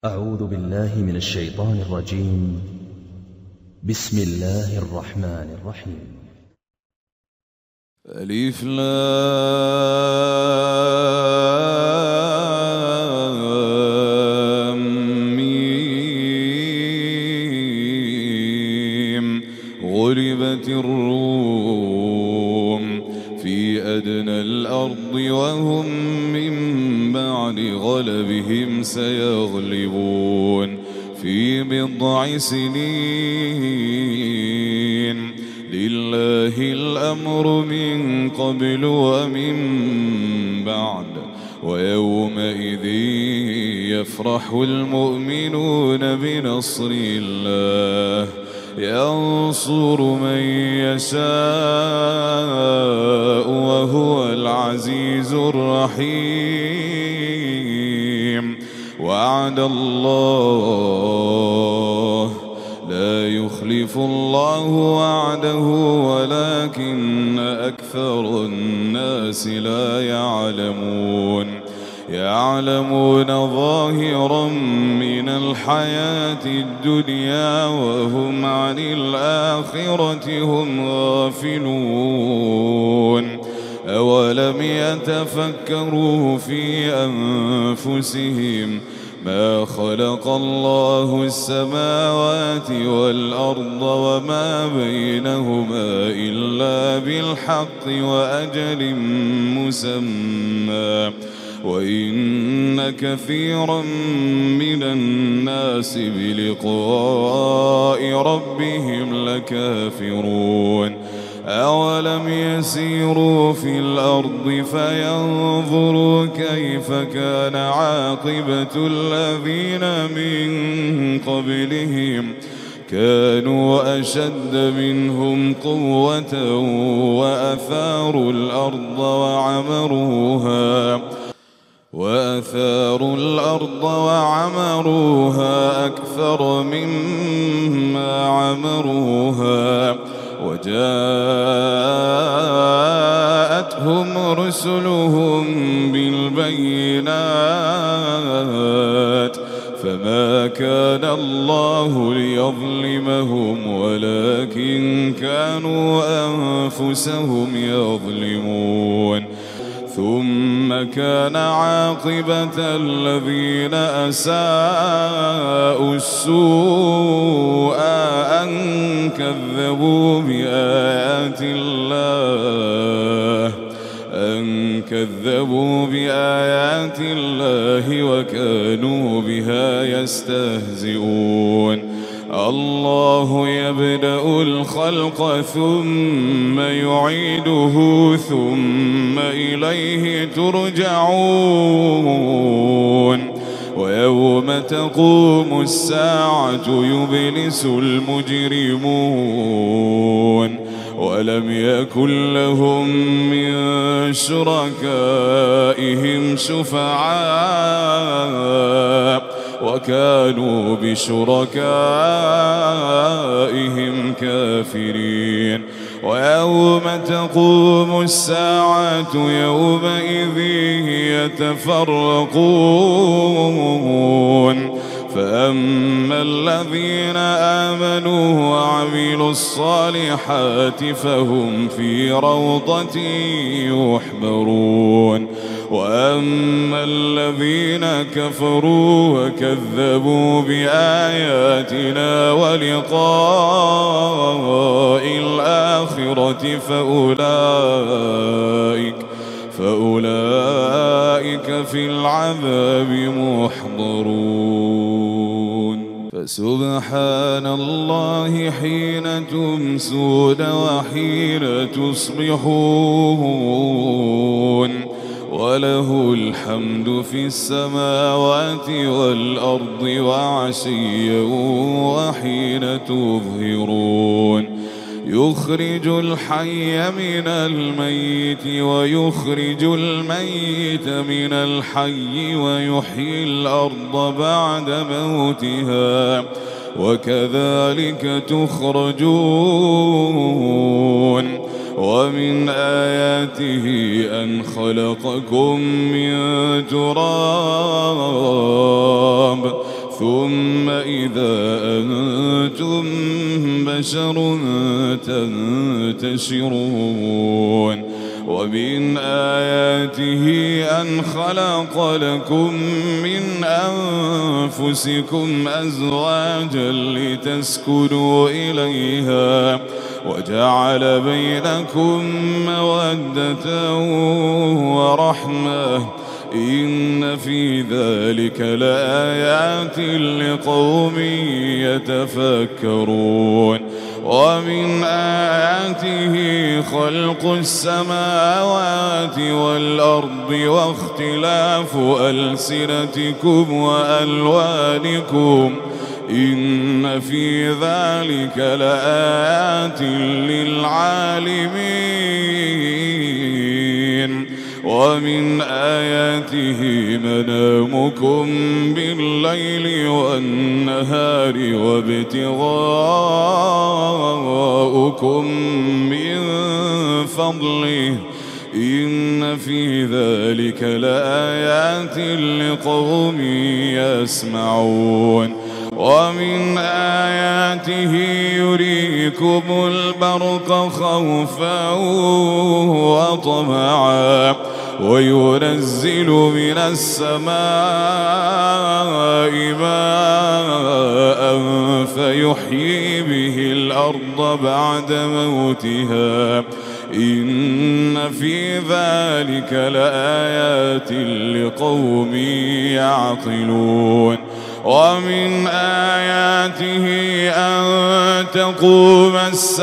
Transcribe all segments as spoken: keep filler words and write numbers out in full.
أعوذ بالله من الشيطان الرجيم. بسم الله الرحمن الرحيم. ألف لام ميم. غلبت الروم في أدنى الأرض وهم من بعد غلبهم سيغلبون في بضع سنين. لله الأمر من قبل ومن بعد ويومئذ يفرح المؤمنون بنصر الله ينصر من يشاء وهو العزيز الرحيم. وعد الله لا يخلف الله وعده ولكن أكثر الناس لا يعلمون. يعلمون ظاهرا من الحياة الدنيا وهم عن الآخرة هم غافلون. أولم يتفكروا في أنفسهم ما خلق الله السماوات والأرض وما بينهما إلا بالحق وأجل مسمى وإن كثيرا من الناس بلقاء ربهم لكافرون. أولم يسيروا في الأرض فينظروا كيف كان عاقبة الذين من قبلهم كانوا أشد منهم قوة وأثاروا الأرض وعمروها وأثاروا الأرض وعمروها أكثر مما عمروها وجاءتهم رسلهم بالبينات فما كان الله ليظلمهم ولكن كانوا أنفسهم يظلمون. ثم كان عاقبة الذين أساءوا السوء أن كذبوا بآيات الله أن كذبوا بآيات الله وكانوا بها يستهزئون. الله يبدأ الخلق ثم يعيده ثم إليه ترجعون. ويوم تقوم الساعة يبلس المجرمون ولم يكن لهم من شركائهم شفعاء وكانوا بشركائهم كافرين. ويوم تقوم الساعة يومئذ يتفرقون. فأما الذين آمنوا وعملوا الصالحات فهم في روضة يحبرون. وأما الذين كفروا وكذبوا بآياتنا ولقاء الآخرة فأولئك فأولئك في العذاب محضرون. فسبحان الله حين تمسون وحين تصبحون وله الحمد في السماوات والأرض وعشيا وحين تظهرون. يخرج الحي من الميت ويخرج الميت من الحي ويحيي الأرض بعد موتها وكذلك تخرجون. ومن آياته أن خلقكم من تراب ثم إذا أنتم بشر تنتشرون ومن آياته أن خلق لكم من أنفسكم أزواجا لتسكنوا إليها وجعل بينكم مودة ورحمة إن في ذلك لآيات لقوم يتفكرون ومن آياته خلق السماوات والأرض واختلاف ألسنتكم وألوانكم إن في ذلك لآيات للعالمين ومن آياته منامكم بالليل والنهار وابتغاؤكم من فضله إن في ذلك لآيات لقوم يسمعون ومن آياته يريكم البرق خوفا وطمعا وينزل من السماء ماء فيحيي به الأرض بعد موتها إن في ذلك لآيات لقوم يعقلون ومن آياته أن تقوم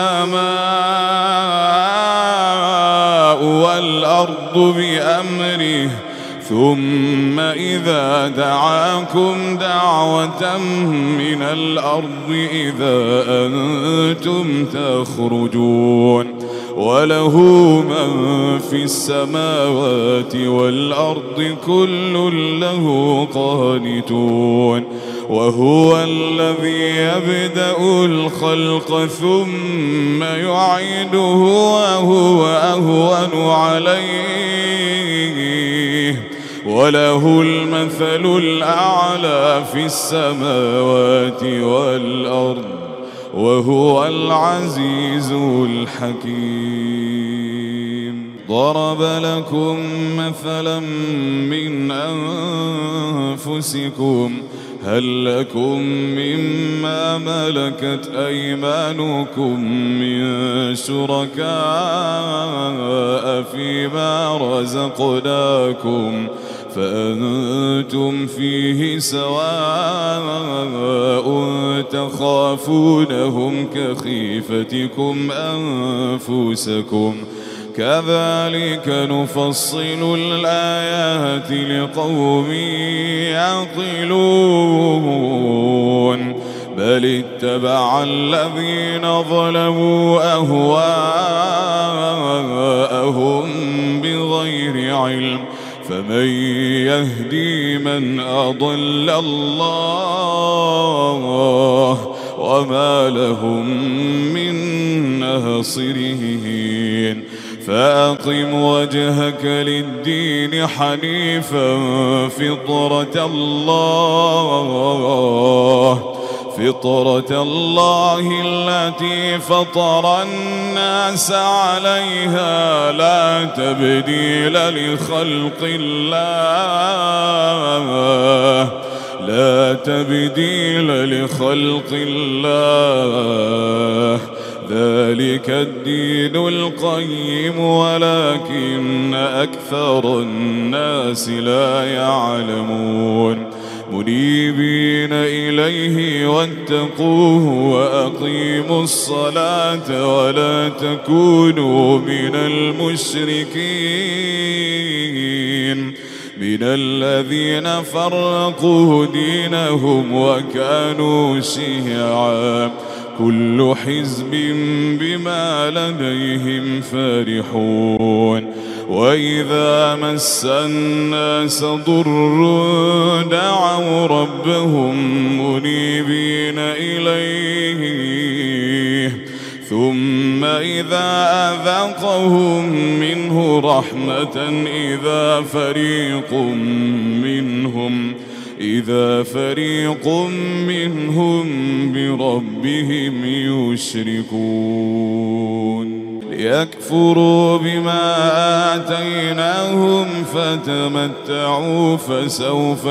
السماء والأرض بأمره ثم إذا دعاكم دعوة من الأرض إذا أنتم تخرجون وله من في السماوات والأرض كل له قانتون وهو الذي يبدأ الخلق ثم يعيده وهو أهون عليه وله المثل الأعلى في السماوات والأرض وهو العزيز الحكيم ضرب لكم مثلا من أنفسكم هل لكم مما ملكت أيمانكم من شركاء فيما رزقناكم فأنتم فيه سواء تخافونهم كخيفتكم أنفسكم كذلك نفصل الآيات لقوم يعقلون بل اتبع الذين ظلموا أهواءهم بغير علم فمن يهدي من أضل الله وما لهم من ناصرين فأقم وجهك للدين حنيفا فطرة الله فطرة الله التي فطر الناس عليها لا تبديل لخلق الله لا تبديل لخلق الله ذلك الدين القيم ولكن أكثر الناس لا يعلمون منيبين إليه واتقوه وأقيموا الصلاة ولا تكونوا من المشركين من الذين فرقوا دينهم وكانوا شيعا كل حزب بما لديهم فرحون وإذا مس الناس ضر دعوا ربهم منيبين إليه ثم إذا أذاقهم منه رحمة إذا فريق منهم إذا فريق منهم بربهم يشركون ليكفروا بما آتيناهم فتمتعوا فسوف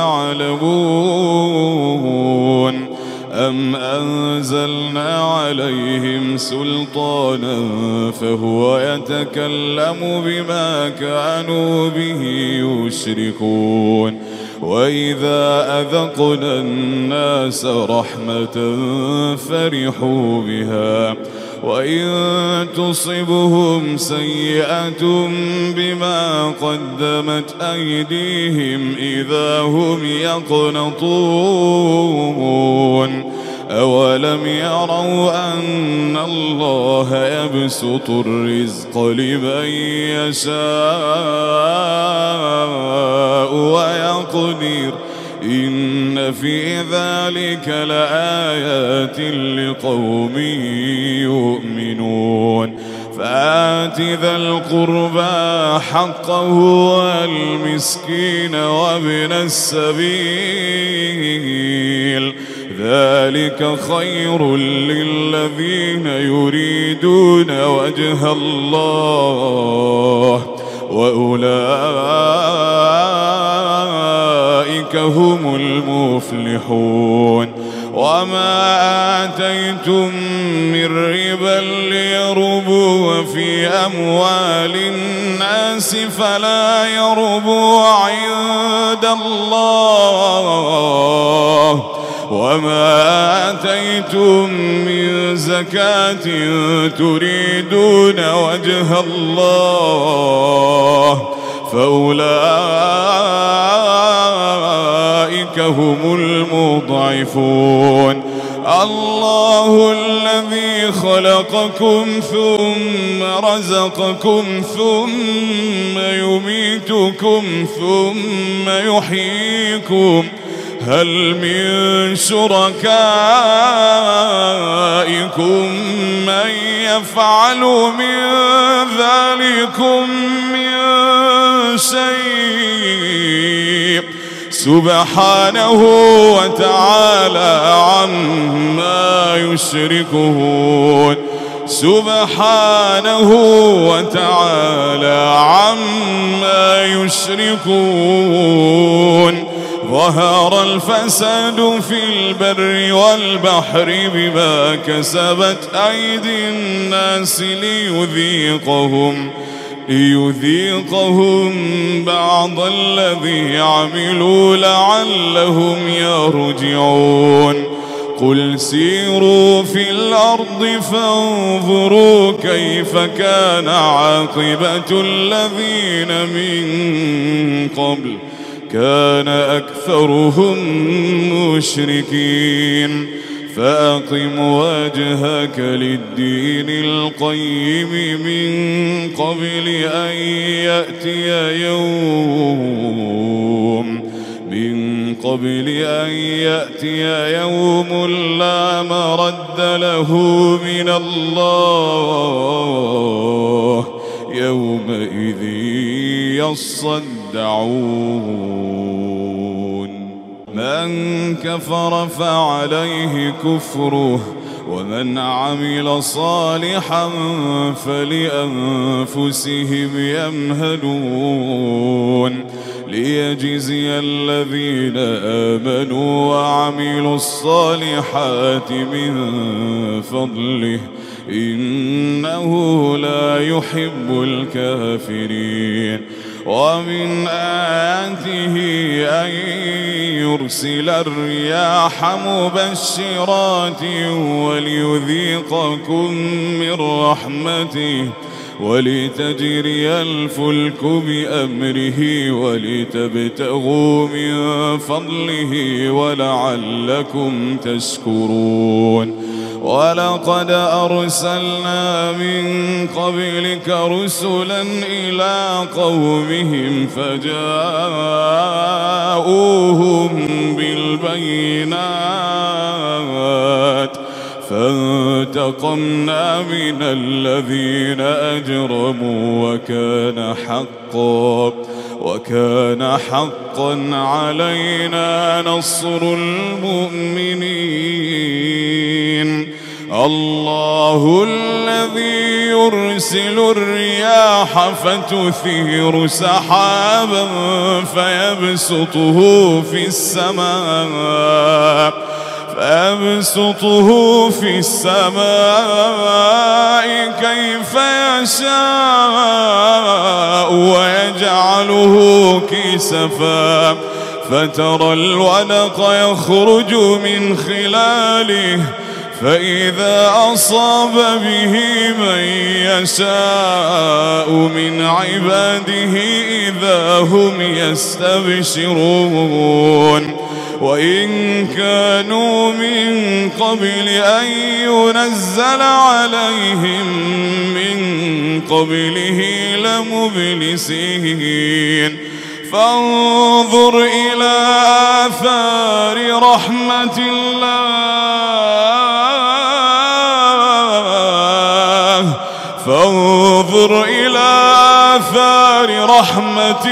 تعلمون أم أنزلنا عليهم سلطانا فهو يتكلم بما كانوا به يشركون وإذا أذقنا الناس رحمة فرحوا بها وإن تصبهم سيئة بما قدمت أيديهم إذا هم يقنطون أولم يروا أن الله يبسط الرزق لمن يشاء ويقدر إن في ذلك لآيات لقوم يؤمنون فآت ذا القربى حقه والمسكين وابن السبيل ذلك خير للذين يريدون وجه الله وأولئك هم المفلحون وما آتيتم من ربا ليربو في أموال الناس فلا يربو عند الله وما آتيتم من زكاة تريدون وجه الله فأولئك هم المضعفون الله الذي خلقكم ثم رزقكم ثم يميتكم ثم يحييكم هل من شركائكم من يفعل من ذلكم من شيء سبحانه وتعالى عما يشركون سبحانه وتعالى عما يشركون ظهر الفساد في البر والبحر بما كسبت أيدي الناس ليذيقهم ليذيقهم بعض الذي عملوا لعلهم يرجعون قل سيروا في الأرض فانظروا كيف كان عاقبة الذين من قبل كان أكثرهم مشركين فأقم وجهك للدين القيم من قبل أن يأتي يوم من قبل أن يأتي يوم لا مرد له من الله يومئذ يصدعون من كفر فعليه كفره ومن عمل صالحا فلأنفسهم يمهدون ليجزي الذين آمنوا وعملوا الصالحات من فضله إنه لا يحب الكافرين ومن آياته أن يرسل الرياح مبشرات وليذيقكم من رحمته ولتجري الفلك بأمره ولتبتغوا من فضله ولعلكم تشكرون ولقد أرسلنا من قبلك رسلا إلى قومهم فجاءوهم بالبينات فانتقمنا من الذين أجرموا وكان حقا وكان حقا علينا نصر المؤمنين. الله الذي يرسل الرياح فتثير سحابا فيبسطه في السماء فيبسطه في السماء كيف يشاء ويجعله كسفا فترى الودق يخرج من خلاله فإذا أصاب به من يشاء من عباده إذا هم يستبشرون. وإن كانوا من قبل أن ينزل عليهم من قبله لمبلسين. فانظر إلى آثار رحمة الله فانظر إلى آثار رحمة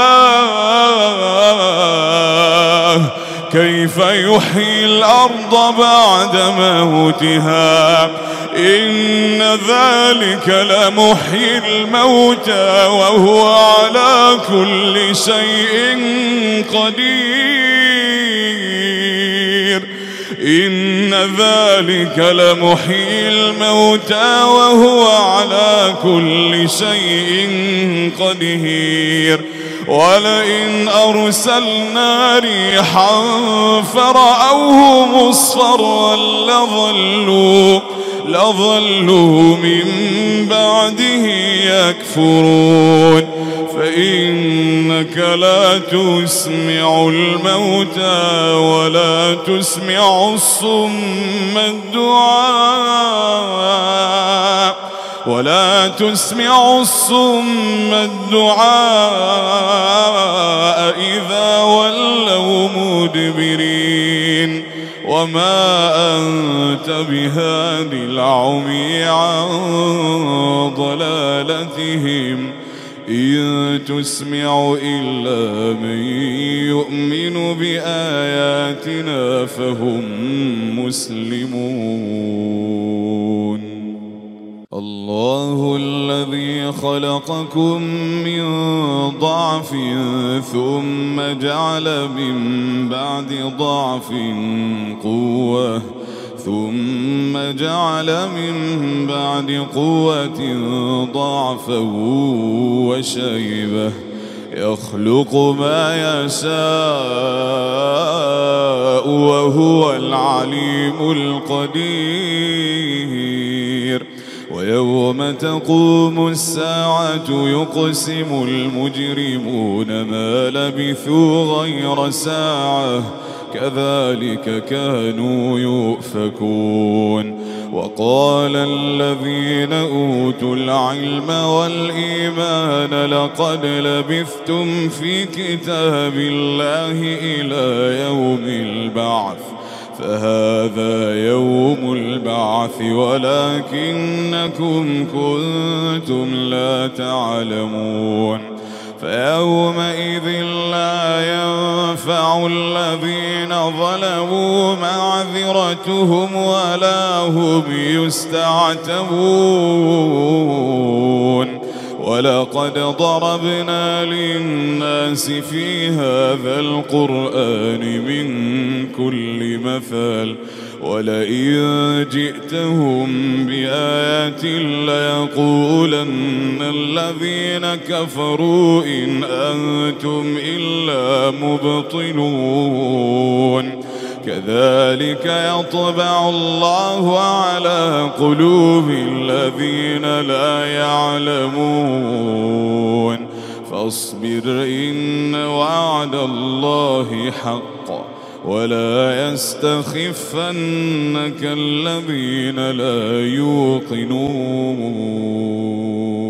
الله كيف يحيي الأرض بعد موتها إن ذلك لمحيي الموتى وهو على كل شيء قدير إن ذلك لمحيي الموتى وهو على كل شيء قدير. ولئن أرسلنا ريحا فرأوه مصفرا لظلوا لظلوا من بعده يكفرون. فإنك لا تسمع الموتى ولا تسمع الصم الدعاء ولا تسمع الصم الدعاء إذا ولوا مدبرين. وما أنت بهاد العمي عن ضلالتهم إن تسمع إلا من يؤمن بآياتنا فهم مسلمون. الله الذي خلقكم من ضعف ثم جعل من بعد ضعف قوة ثم جعل من بعد قوة ضعفا وشيبة يخلق ما يشاء وهو العليم القدير. ويوم تقوم الساعة يقسم المجرمون ما لبثوا غير ساعة كذلك كانوا يؤفكون. وقال الذين أوتوا العلم والإيمان لقد لبثتم في كتاب الله إلى يوم البعث فهذا يوم البعث ولكنكم كنتم لا تعلمون. فيومئذ لا ينفع الذين ظلموا معذرتهم ولا هم يستعتبون. ولقد ضربنا للناس في هذا القرآن من كل مثل ولئن جئتهم بآية ليقولن الذين كفروا إن أنتم إلا مبطلون. كذلك يطبع الله على قلوب الذين لا يعلمون. فاصبر إن وعد الله حق ولا يستخفنك الذين لا يوقنون.